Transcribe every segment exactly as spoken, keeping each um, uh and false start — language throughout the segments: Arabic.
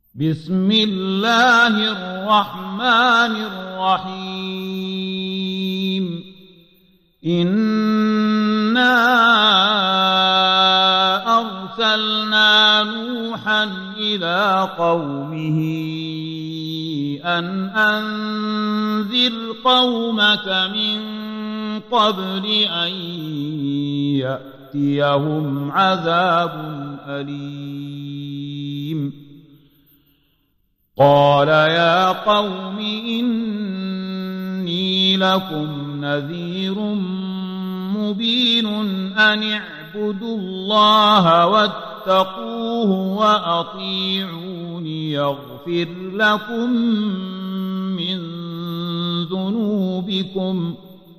بسم الله الرحمن الرحيم إنا أرسلنا نوحا إلى قومه أن أنذر قومك من قبل أن يأتيهم عذاب أليم قال يا قوم إني لكم نذير مبين أن اعبدوا الله واتقوه وأطيعون يغفر لكم من ذنوبكم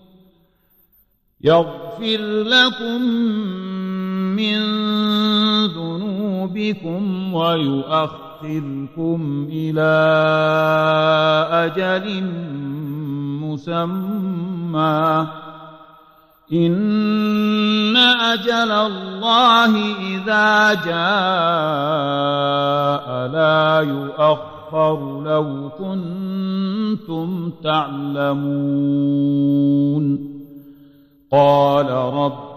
يغفر لكم من ذنوبكم ويؤخركم إلى أجل مسمى إن أجل الله إذا جاء لا يؤخر لو كنتم تعلمون قال رب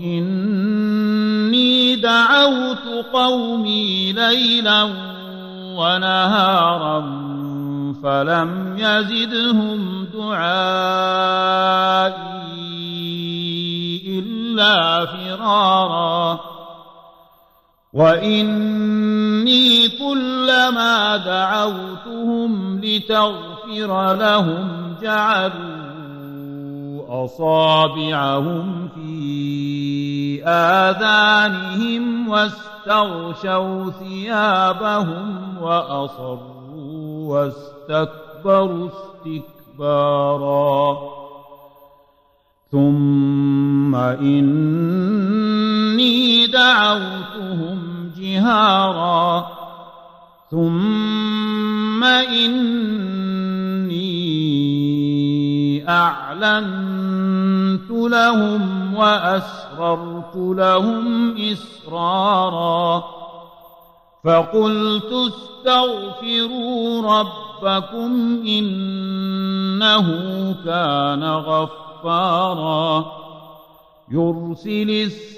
إني دعوت قومي ليلا ونهارا فلم يزدهم دعائي إلا فرارا وإني كلما دعوتهم لتغفر لهم جعلوا أصابعهم في آذانهم واستغشوا ثيابهم وأصروا واستكبروا استكبارا ثم إني دعوتهم جهارا ثم إني أعلنت لهم وأسررت لهم إسرارا فقلت استغفروا ربكم إنه كان غفارا يرسل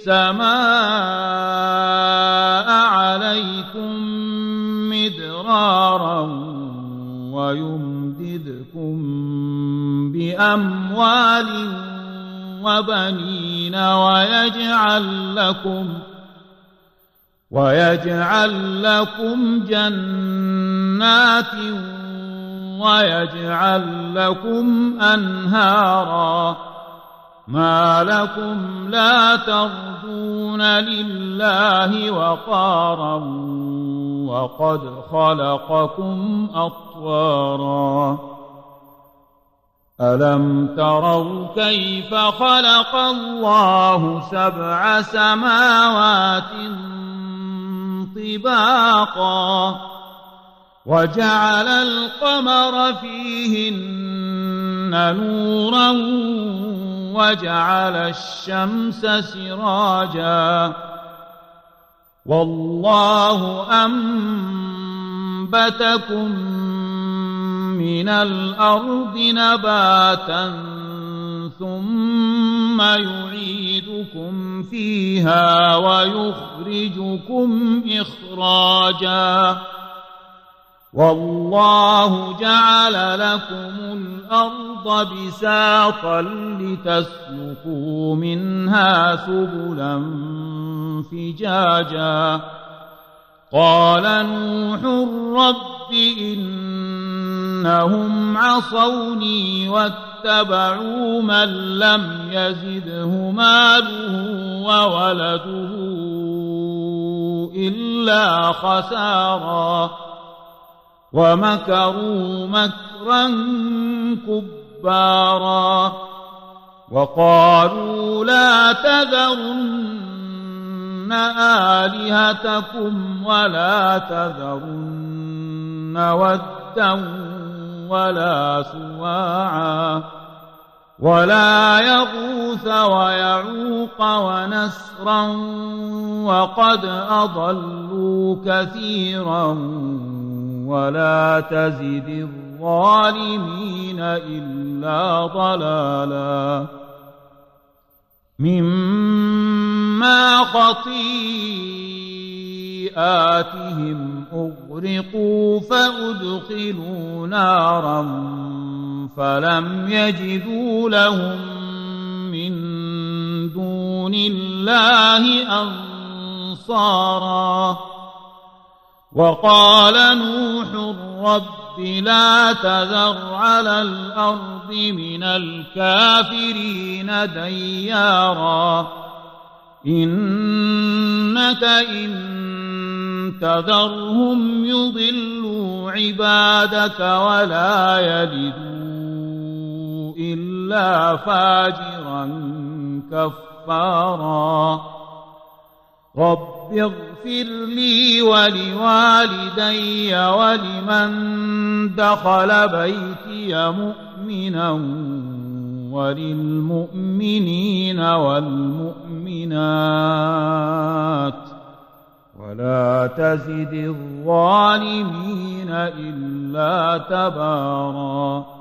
السماء عليكم مدرارا ويمددكم بأموال وبنين ويجعل لكم ويجعل لكم جنات ويجعل لكم أنهارا ما لكم لا ترجون لله وقارا وقد خلقكم أطوارا ألم تروا كيف خلق الله سبع سماوات طباقا وجعل القمر فيهن نورا وجعل الشمس سراجا والله أنبتكم من الأرض نباتا ثم يعيدكم فيها ويخرجكم إخراجا والله جعل لكم الأرض بساطا لتسلكوا منها سبلا فجاجا قال نوح رب إنهم عصوني واتبعوا من لم يزده ماله وولده إلا خسارا ومكروا مكرا كبارا وقالوا لا تذرن آلهتكم ولا تذرن ودا ولا سواعا ولا يغوث ويعوق ونسرا وقد أضلوا كثيرا ولا تزد الظالمين إلا ضلالا مما خطيئاتهم أغرقوا فأدخلوا نارا فلم يجدوا لهم من دون الله أنصارا وقال نوح رب لا تذر على الأرض من الكافرين ديارا إنك إن تذرهم يضلوا عبادك ولا يلدوا إلا فاجرا كفارا رب اغفر لي ولوالدي ولمن دخل بيتي مؤمنا وللمؤمنين والمؤمنات ولا تزد الظالمين إلا تبارا